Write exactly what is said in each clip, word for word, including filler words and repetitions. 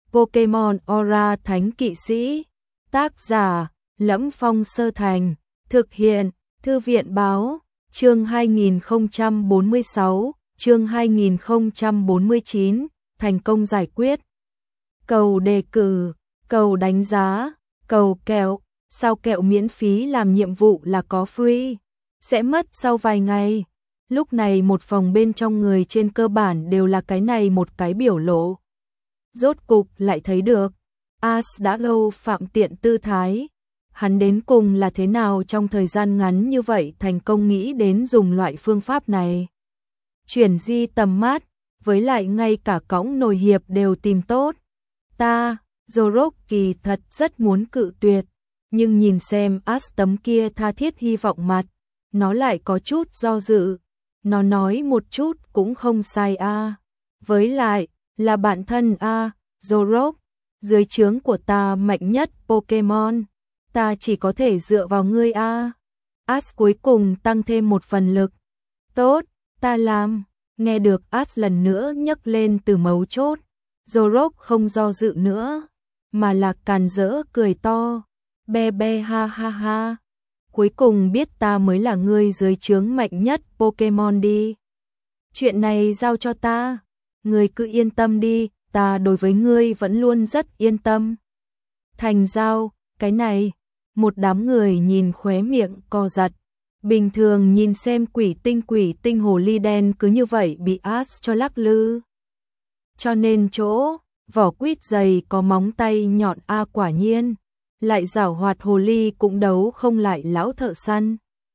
Pokemon Aura Thánh Kỵ Sĩ. Tác giả: Lẫm Phong Sơ Thành. Thực hiện: Thư viện báo. Chương hai nghìn không trăm bốn mươi sáu, chương hai nghìn không trăm bốn mươi chín, thành công giải quyết. Cầu đề cử, cầu đánh giá, cầu kẹo, sao kẹo miễn phí làm nhiệm vụ là có free, sẽ mất sau vài ngày. Lúc này một phòng bên trong người trên cơ bản đều là cái này một cái biểu lộ. Rốt cục lại thấy được, Ash đã lâu phạm tiện tư thái. Hắn đến cùng là thế nào trong thời gian ngắn như vậy thành công nghĩ đến dùng loại phương pháp này. Chuyển di tầm mắt, với lại ngay cả cõng nồi hiệp đều tìm tốt. Ta, Zorok kỳ thật rất muốn cự tuyệt, nhưng nhìn xem Ash tấm kia tha thiết hy vọng mặt, nó lại có chút do dự. Nó nói một chút cũng không sai a. À. Với lại, là bạn thân a, à, Zorok, dưới trướng của ta mạnh nhất Pokemon. Ta chỉ có thể dựa vào ngươi a. À. Ash cuối cùng tăng thêm một phần lực. Tốt, ta làm. Nghe được Ash lần nữa nhấc lên từ mấu chốt. Zorok không do dự nữa, mà là càn rỡ cười to. Be be ha ha ha. Cuối cùng biết ta mới là ngươi dưới trướng mạnh nhất Pokemon đi. Chuyện này giao cho ta. Ngươi cứ yên tâm đi, ta đối với ngươi vẫn luôn rất yên tâm. Thành giao, cái này. Một đám người nhìn khóe miệng co giật. Bình thường nhìn xem quỷ tinh quỷ tinh hồ ly đen cứ như vậy bị Ash cho lắc lư. Cho nên chỗ, vỏ quýt dày có móng tay nhọn a à, quả nhiên. Lại giảo hoạt hồ ly cũng đấu không lại lão thợ săn.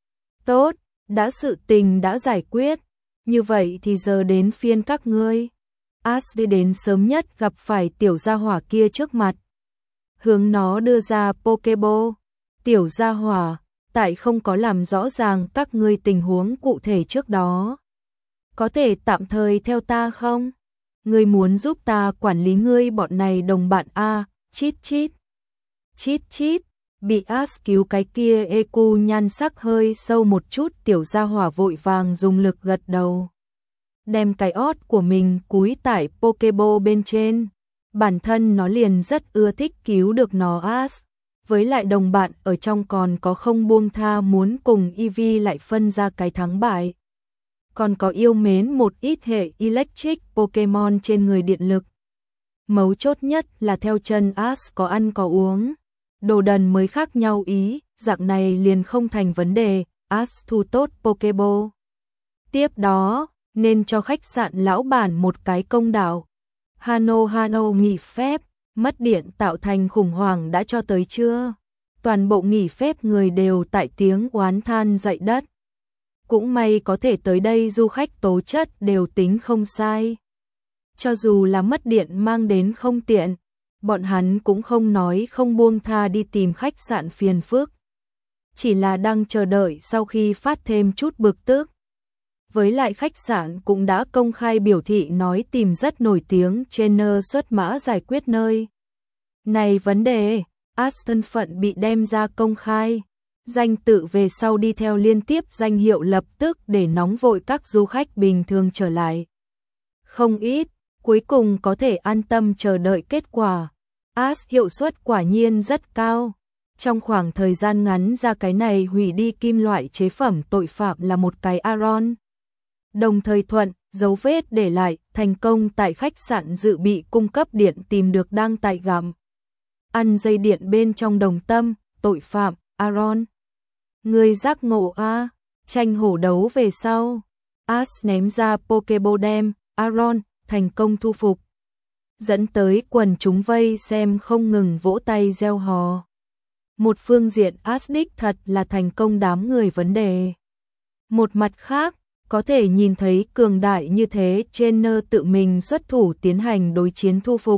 Tốt, đã sự tình đã giải quyết. Như vậy thì giờ đến phiên các ngươi. Ash đi đến sớm nhất gặp phải tiểu gia hỏa kia trước mặt. Hướng nó đưa ra Pokeball. Tiểu gia hỏa, tại không có làm rõ ràng các ngươi tình huống cụ thể trước đó. Có thể tạm thời theo ta không? Ngươi muốn giúp ta quản lý ngươi bọn này đồng bạn a, chít chít. Chít chít, bị Ash cứu cái kia e quy nhan sắc hơi sâu một chút tiểu gia hỏa vội vàng dùng lực gật đầu. Đem cái ót của mình cúi tại Pokeball bên trên. Bản thân nó liền rất ưa thích cứu được nó Ash. Với lại đồng bạn ở trong còn có không buông tha muốn cùng Eevee lại phân ra cái thắng bại. Còn có yêu mến một ít hệ electric Pokemon trên người điện lực. Mấu chốt nhất là theo chân Ash có ăn có uống. Đồ đần mới khác nhau ý, dạng này liền không thành vấn đề, Ash thu tốt Pokeball. Tiếp đó, nên cho khách sạn lão bản một cái công đạo. Hano Hano nghỉ phép, mất điện tạo thành khủng hoảng đã cho tới chưa? Toàn bộ nghỉ phép người đều tại tiếng oán than dậy đất. Cũng may có thể tới đây du khách tố chất đều tính không sai. Cho dù là mất điện mang đến không tiện, bọn hắn cũng không nói không buông tha đi tìm khách sạn phiền phức. Chỉ là đang chờ đợi sau khi phát thêm chút bực tức. Với lại khách sạn cũng đã công khai biểu thị nói tìm rất nổi tiếng trainer xuất mã giải quyết nơi. Này vấn đề, Ash thân phận bị đem ra công khai. Danh tự về sau đi theo liên tiếp danh hiệu lập tức để nóng vội các du khách bình thường trở lại. Không ít, cuối cùng có thể an tâm chờ đợi kết quả. Ash hiệu suất quả nhiên rất cao. Trong khoảng thời gian ngắn ra cái này hủy đi kim loại chế phẩm tội phạm là một cái Aron. Đồng thời thuận, dấu vết để lại, thành công tại khách sạn dự bị cung cấp điện tìm được đang tại gặm. Ăn dây điện bên trong đồng tâm, tội phạm, Aron. Người giác ngộ a, tranh hổ đấu về sau. Ash ném ra Pokeball đem, Aron, thành công thu phục. Dẫn tới quần chúng vây xem không ngừng vỗ tay reo hò. Một phương diện Ash đích thật là thành công đám người vấn đề. Một mặt khác, có thể nhìn thấy cường đại như thế trainer tự mình xuất thủ tiến hành đối chiến thu phục.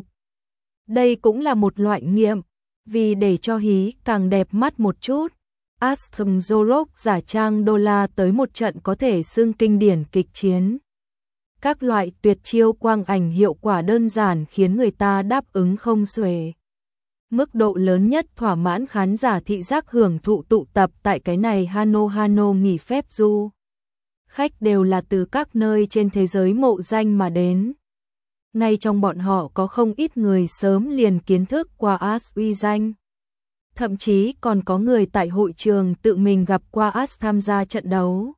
Đây cũng là một loại nghiệm, vì để cho hí càng đẹp mắt một chút. Ash dùng Zorok giả trang đô la tới một trận có thể xưng kinh điển kịch chiến. Các loại tuyệt chiêu quang ảnh hiệu quả đơn giản khiến người ta đáp ứng không xuể. Mức độ lớn nhất thỏa mãn khán giả thị giác hưởng thụ tụ tập tại cái này Hano Hano nghỉ phép du. Khách đều là từ các nơi trên thế giới mộ danh mà đến. ngay trong bọn họ có không ít người sớm liền kiến thức qua Ash uy danh. Thậm chí còn có người tại hội trường tự mình gặp qua Ash tham gia trận đấu.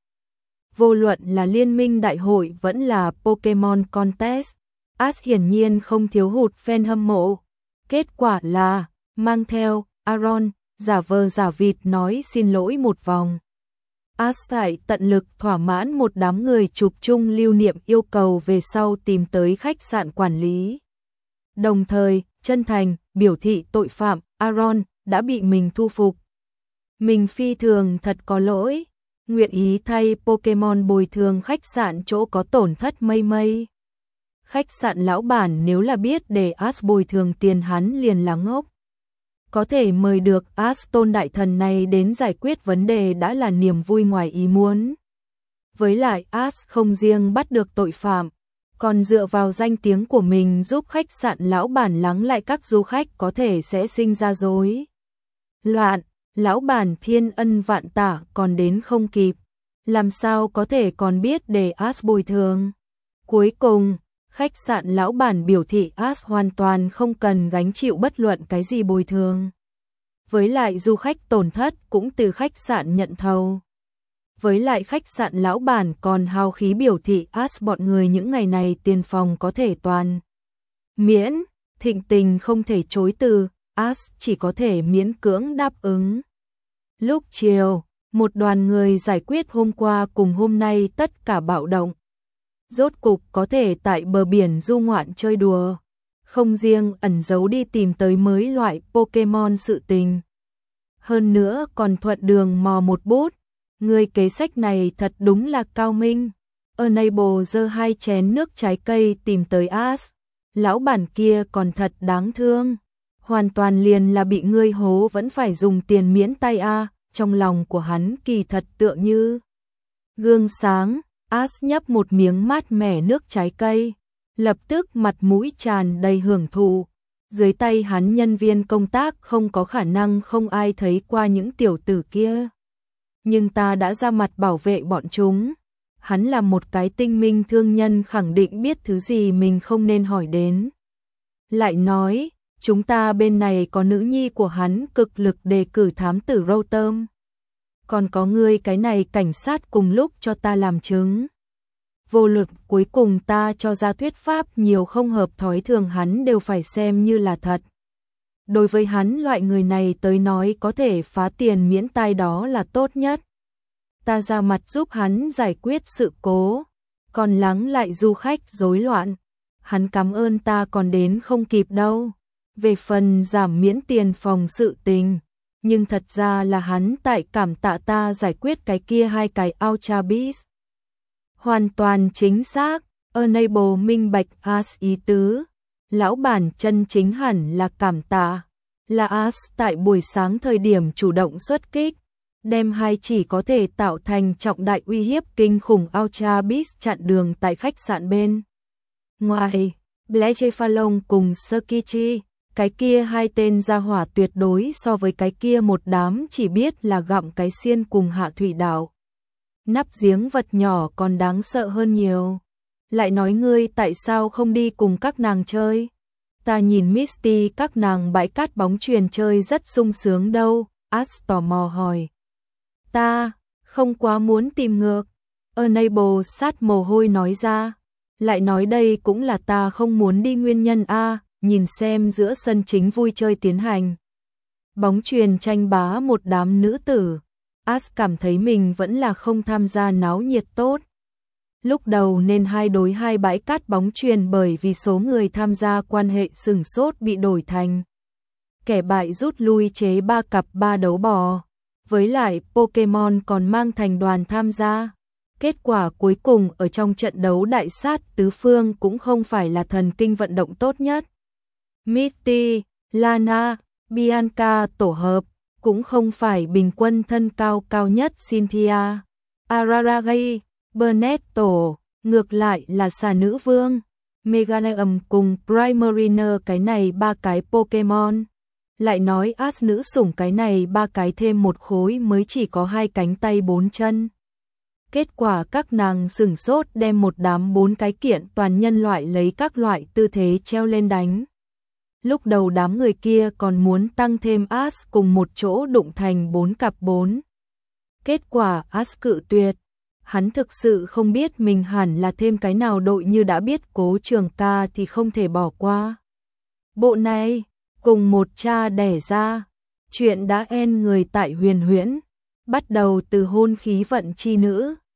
Vô luận là liên minh đại hội vẫn là Pokemon Contest, Ash hiển nhiên không thiếu hụt fan hâm mộ. Kết quả là, mang theo Aaron, giả vờ giả vịt nói xin lỗi một vòng. Ash tại tận lực thỏa mãn một đám người chụp chung lưu niệm yêu cầu về sau tìm tới khách sạn quản lý. Đồng thời, chân thành, biểu thị tội phạm, Aaron đã bị mình thu phục. Mình phi thường thật có lỗi, nguyện ý thay Pokemon bồi thường khách sạn chỗ có tổn thất mây mây. Khách sạn lão bản nếu là biết để Ash bồi thường tiền hắn liền là ngốc. Có thể mời được Ash tôn đại thần này đến giải quyết vấn đề đã là niềm vui ngoài ý muốn. Với lại Ash không riêng bắt được tội phạm, còn dựa vào danh tiếng của mình giúp khách sạn lão bản lắng lại các du khách có thể sẽ sinh ra rối loạn. Lão bản thiên ân vạn tạ còn đến không kịp, làm sao có thể còn biết để Ash bồi thường. Cuối cùng, khách sạn lão bản biểu thị Ash hoàn toàn không cần gánh chịu bất luận cái gì bồi thường. Với lại du khách tổn thất cũng từ khách sạn nhận thầu. Với lại khách sạn lão bản còn hào khí biểu thị Ash bọn người những ngày này tiền phòng có thể toàn miễn, thịnh tình không thể chối từ, Ash chỉ có thể miễn cưỡng đáp ứng. Lúc chiều, một đoàn người giải quyết hôm qua cùng hôm nay tất cả bạo động. Rốt cục có thể tại bờ biển du ngoạn chơi đùa, không riêng ẩn giấu đi tìm tới mới loại Pokemon sự tình. Hơn nữa còn thuận đường mò một bút, người kế sách này thật đúng là cao minh. Enable giơ hai chén nước trái cây tìm tới Ash, lão bản kia còn thật đáng thương. Hoàn toàn liền là bị ngươi hố vẫn phải dùng tiền miễn tay a. Trong lòng của hắn kỳ thật tựa như gương sáng. Ash nhấp một miếng mát mẻ nước trái cây, lập tức mặt mũi tràn đầy hưởng thụ. Dưới tay hắn nhân viên công tác không có khả năng không ai thấy qua những tiểu tử kia. Nhưng ta đã ra mặt bảo vệ bọn chúng. Hắn là một cái tinh minh thương nhân khẳng định biết thứ gì mình không nên hỏi đến. Lại nói, chúng ta bên này có nữ nhi của hắn cực lực đề cử thám tử Rotom. Còn có ngươi cái này cảnh sát cùng lúc cho ta làm chứng. Vô lực cuối cùng ta cho ra thuyết pháp nhiều không hợp thói thường hắn đều phải xem như là thật. Đối với hắn loại người này tới nói có thể phá tiền miễn tai đó là tốt nhất. Ta ra mặt giúp hắn giải quyết sự cố, còn lắng lại du khách rối loạn. Hắn cảm ơn ta còn đến không kịp đâu. Về phần giảm miễn tiền phòng sự tình, nhưng thật ra là hắn tại cảm tạ ta giải quyết cái kia hai cái Ultra Beast. Hoàn toàn chính xác, Enable minh bạch Ash ý tứ. Lão bản chân chính hẳn là cảm tạ. Là Ash tại buổi sáng thời điểm chủ động xuất kích, đem hai chỉ có thể tạo thành trọng đại uy hiếp kinh khủng Ultra Beast chặn đường tại khách sạn bên. Ngoài, Blacephalon cùng Surkichi, cái kia hai tên gia hỏa tuyệt đối so với cái kia một đám chỉ biết là gặm cái xiên cùng hạ thủy đảo. Nắp giếng vật nhỏ còn đáng sợ hơn nhiều. Lại nói ngươi tại sao không đi cùng các nàng chơi? Ta nhìn Misty các nàng bãi cát bóng chuyền chơi rất sung sướng đâu, Ash tò mò hỏi. Ta, không quá muốn tìm ngược. Enable sát mồ hôi nói ra. Lại nói đây cũng là ta không muốn đi nguyên nhân a. Nhìn xem giữa sân chính vui chơi tiến hành bóng chuyền tranh bá một đám nữ tử, Ash cảm thấy mình vẫn là không tham gia náo nhiệt tốt. Lúc đầu nên hai đối hai bãi cát bóng chuyền bởi vì số người tham gia quan hệ sừng sốt bị đổi thành kẻ bại rút lui chế ba cặp ba đấu bò. Với lại Pokemon còn mang thành đoàn tham gia. Kết quả cuối cùng ở trong trận đấu đại sát tứ phương cũng không phải là thần kinh vận động tốt nhất. Misty, Lana, Bianca tổ hợp, cũng không phải bình quân thân cao cao nhất Cynthia, Araragai, Bernetto, ngược lại là xà nữ vương, Meganium cùng Primarina cái này ba cái Pokemon. Lại nói Ash nữ sủng cái này ba cái thêm một khối mới chỉ có hai cánh tay bốn chân. Kết quả các nàng sửng sốt đem một đám bốn cái kiện toàn nhân loại lấy các loại tư thế treo lên đánh. Lúc đầu đám người kia còn muốn tăng thêm As cùng một chỗ đụng thành bốn cặp bốn. Kết quả As cự tuyệt. Hắn thực sự không biết mình hẳn là thêm cái nào đội, như đã biết Cố Trường Ca thì không thể bỏ qua. Bộ này, cùng một cha đẻ ra, chuyện đã en người tại Huyền Huyễn, bắt đầu từ hôn khí vận chi nữ.